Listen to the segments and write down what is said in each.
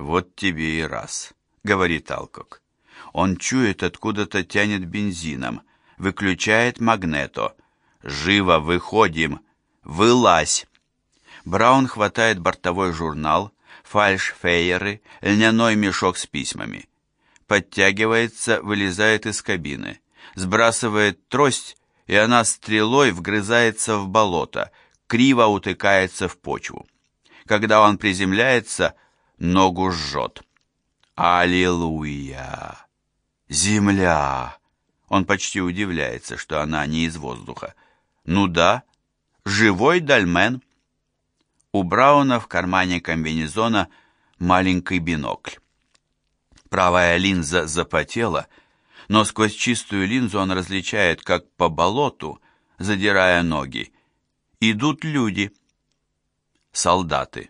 «Вот тебе и раз», — говорит Алкок. Он чует, откуда-то тянет бензином, выключает магнето. «Живо выходим! Вылазь!» Браун хватает бортовой журнал, фальшфейеры, льняной мешок с письмами. Подтягивается, вылезает из кабины, сбрасывает трость, и она стрелой вгрызается в болото, криво утыкается в почву. Когда он приземляется, ногу жжет. Аллилуйя! Земля! Он почти удивляется, что она не из воздуха. Ну да, живой дольмен. У Брауна в кармане комбинезона маленький бинокль. Правая линза запотела, но сквозь чистую линзу он различает, как по болоту, задирая ноги, идут люди. Солдаты.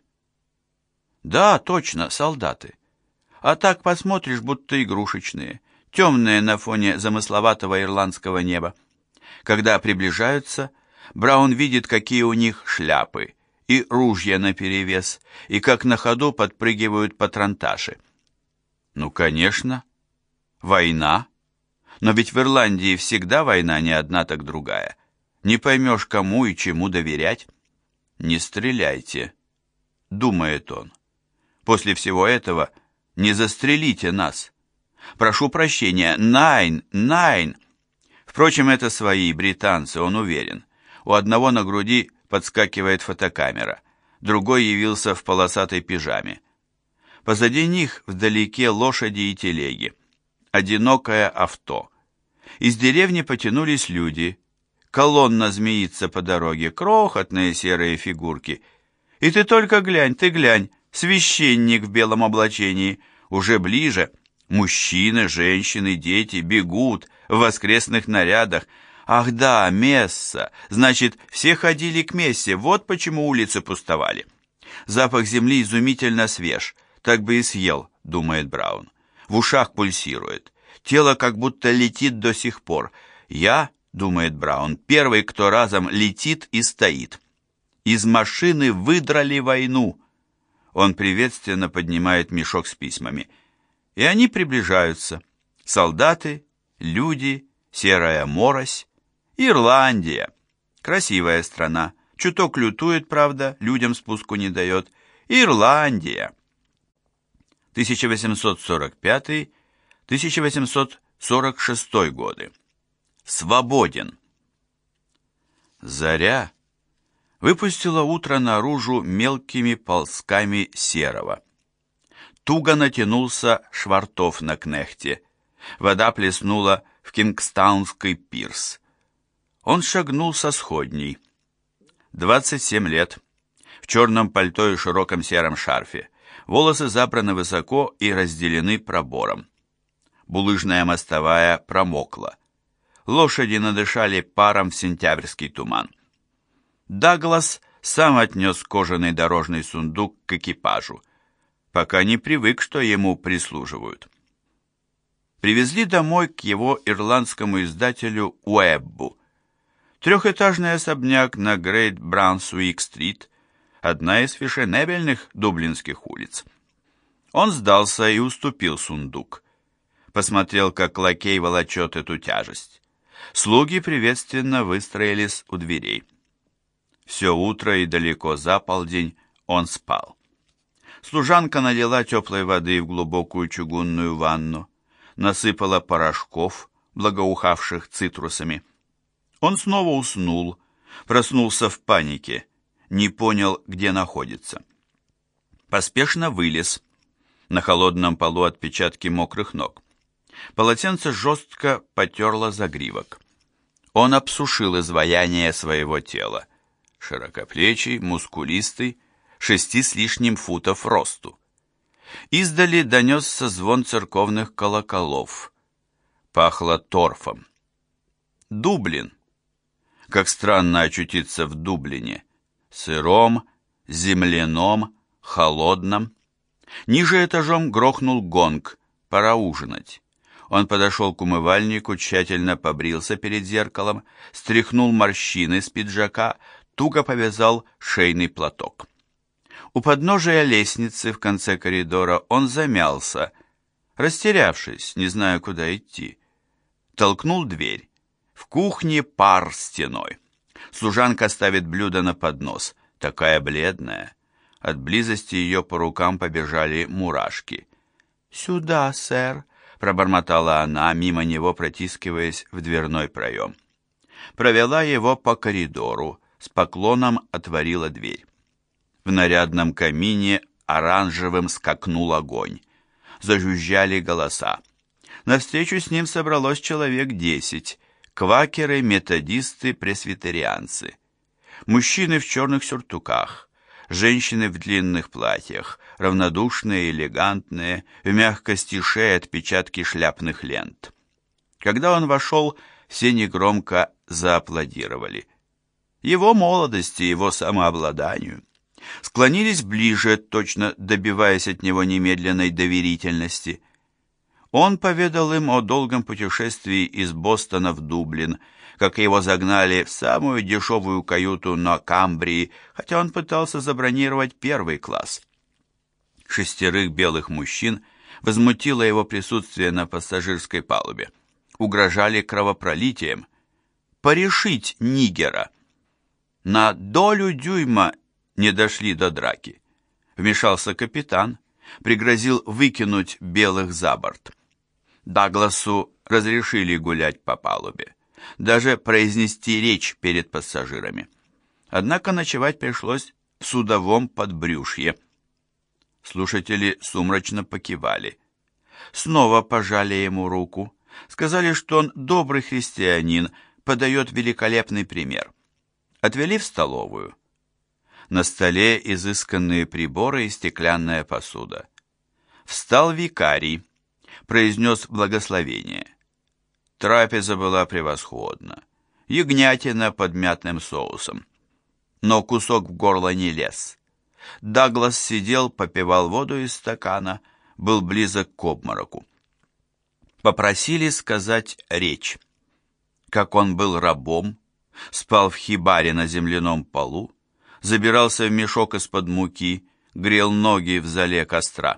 Да, точно, солдаты. А так посмотришь, будто игрушечные, темные на фоне замысловатого ирландского неба. Когда приближаются, Браун видит, какие у них шляпы, и ружья наперевес, и как на ходу подпрыгивают патронташи. Ну, конечно, война. Но ведь в Ирландии всегда война, не одна, так другая. Не поймешь, кому и чему доверять. «Не стреляйте», — думает он. «После всего этого не застрелите нас. Прошу прощения, найн». Впрочем, это свои, британцы, он уверен. У одного на груди подскакивает фотокамера, другой явился в полосатой пижаме. Позади них вдалеке лошади и телеги. Одинокое авто. Из деревни потянулись люди. Колонна змеится по дороге, крохотные серые фигурки. И ты только глянь, священник в белом облачении. Уже ближе. Мужчины, женщины, дети бегут в воскресных нарядах. Ах да, месса. Значит, все ходили к мессе, вот почему улицы пустовали. Запах земли изумительно свеж. Так бы и съел, думает Браун. В ушах пульсирует. Тело как будто летит до сих пор. Я, думает Браун, первый, кто разом летит и стоит. Из машины выдрали войну. Он приветственно поднимает мешок с письмами. И они приближаются. Солдаты, люди, серая морось. Ирландия. Красивая страна. Чуток лютует, правда, людям спуску не дает. Ирландия. 1845-1846 годы. Свободен. Заря выпустила утро наружу мелкими ползками серого. Туго натянулся швартов на кнехте. Вода плеснула в Кингстаунский пирс. Он шагнул со сходней. 27 лет. В черном пальто и широком сером шарфе. Волосы забраны высоко и разделены пробором. Булыжная мостовая промокла. Лошади надышали паром в сентябрьский туман. Даглас сам отнес кожаный дорожный сундук к экипажу, пока не привык, что ему прислуживают. Привезли домой к его ирландскому издателю Уэббу. Трехэтажный особняк на Грейт Брансуик-стрит, одна из фешенебельных дублинских улиц. Он сдался и уступил сундук. Посмотрел, как лакей волочет эту тяжесть. Слуги приветственно выстроились у дверей. Все утро и далеко за полдень он спал. Служанка налила теплой воды в глубокую чугунную ванну, насыпала порошков, благоухавших цитрусами. Он снова уснул, проснулся в панике, не понял, где находится. Поспешно вылез. На холодном полу отпечатки мокрых ног. Полотенце жестко потерло загривок. Он обсушил изваяние своего тела. Широкоплечий, мускулистый, 6 с лишним футов росту. Издали донесся звон церковных колоколов. Пахло торфом. Дублин. Как странно очутиться в Дублине. Сыром, земляном, холодном. Ниже этажом грохнул гонг. Пора ужинать. Он подошел к умывальнику, тщательно побрился перед зеркалом, стряхнул морщины с пиджака, туго повязал шейный платок. У подножия лестницы в конце коридора он замялся, растерявшись, не зная, куда идти. Толкнул дверь. В кухне пар стеной. Служанка ставит блюдо на поднос, такая бледная. От близости ее по рукам побежали мурашки. «Сюда, сэр», — пробормотала она, мимо него протискиваясь в дверной проем. Провела его по коридору, с поклоном отворила дверь. В нарядном камине оранжевым скакнул огонь. Зажужжали голоса. Навстречу с ним собралось человек 10. Квакеры, методисты, пресвитерианцы. Мужчины в черных сюртуках, женщины в длинных платьях, равнодушные, элегантные, в мягкости шеи отпечатки шляпных лент. Когда он вошел, все негромко зааплодировали. Его молодости, его самообладанию. Склонились ближе, точно добиваясь от него немедленной доверительности. Он поведал им о долгом путешествии из Бостона в Дублин, как его загнали в самую дешевую каюту на Камбрии, хотя он пытался забронировать первый класс. 6 белых мужчин возмутило его присутствие на пассажирской палубе. Угрожали кровопролитием. Порешить нигера. На долю дюйма не дошли до драки. Вмешался капитан, пригрозил выкинуть белых за борт. Дагласу разрешили гулять по палубе, даже произнести речь перед пассажирами. Однако ночевать пришлось в судовом подбрюшье. Слушатели сумрачно покивали. Снова пожали ему руку, сказали, что он добрый христианин, подает великолепный пример. Отвели в столовую. На столе изысканные приборы и стеклянная посуда. Встал викарий, произнес благословение. Трапеза была превосходна. Ягнятина под мятным соусом. Но кусок в горло не лез. Даглас сидел, попивал воду из стакана, был близок к обмороку. Попросили сказать речь. Как он был рабом, спал в хибаре на земляном полу, забирался в мешок из-под муки, грел ноги в зале костра.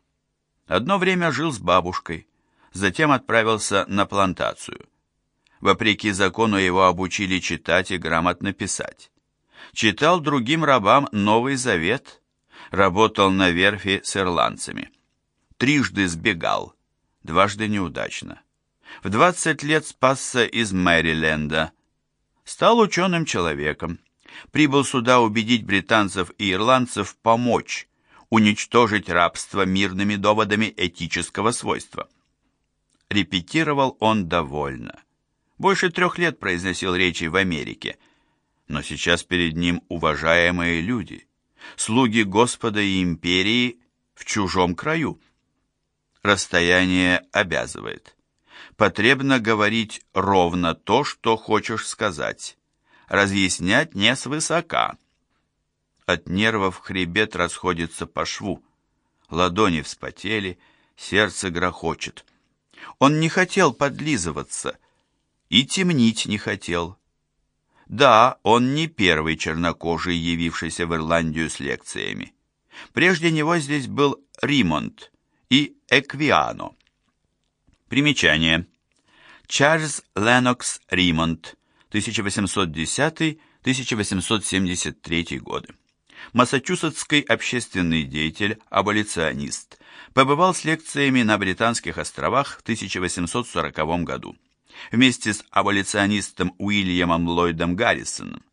Одно время жил с бабушкой, затем отправился на плантацию. Вопреки закону его обучили читать и грамотно писать. Читал другим рабам Новый Завет, работал на верфи с ирландцами. 3 сбегал, 2 неудачно. В 20 лет спасся из Мэриленда. Стал ученым человеком. Прибыл сюда убедить британцев и ирландцев помочь, уничтожить рабство мирными доводами этического свойства. Репетировал он довольно. Больше 3 лет произносил речи в Америке. Но сейчас перед ним уважаемые люди, слуги Господа и империи в чужом краю. Расстояние обязывает. Потребно говорить ровно то, что хочешь сказать. Разъяснять не свысока. От нервов хребет расходится по шву. Ладони вспотели, сердце грохочет. Он не хотел подлизываться и темнить не хотел. Да, он не первый чернокожий, явившийся в Ирландию с лекциями. Прежде него здесь был Римонт и Эквиано. Примечание. Чарльз Леннокс Римонт, 1810-1873 годы. Массачусетский общественный деятель, аболиционист. Побывал с лекциями на Британских островах в 1840 году. Вместе с аболиционистом Уильямом Ллойдом Гаррисоном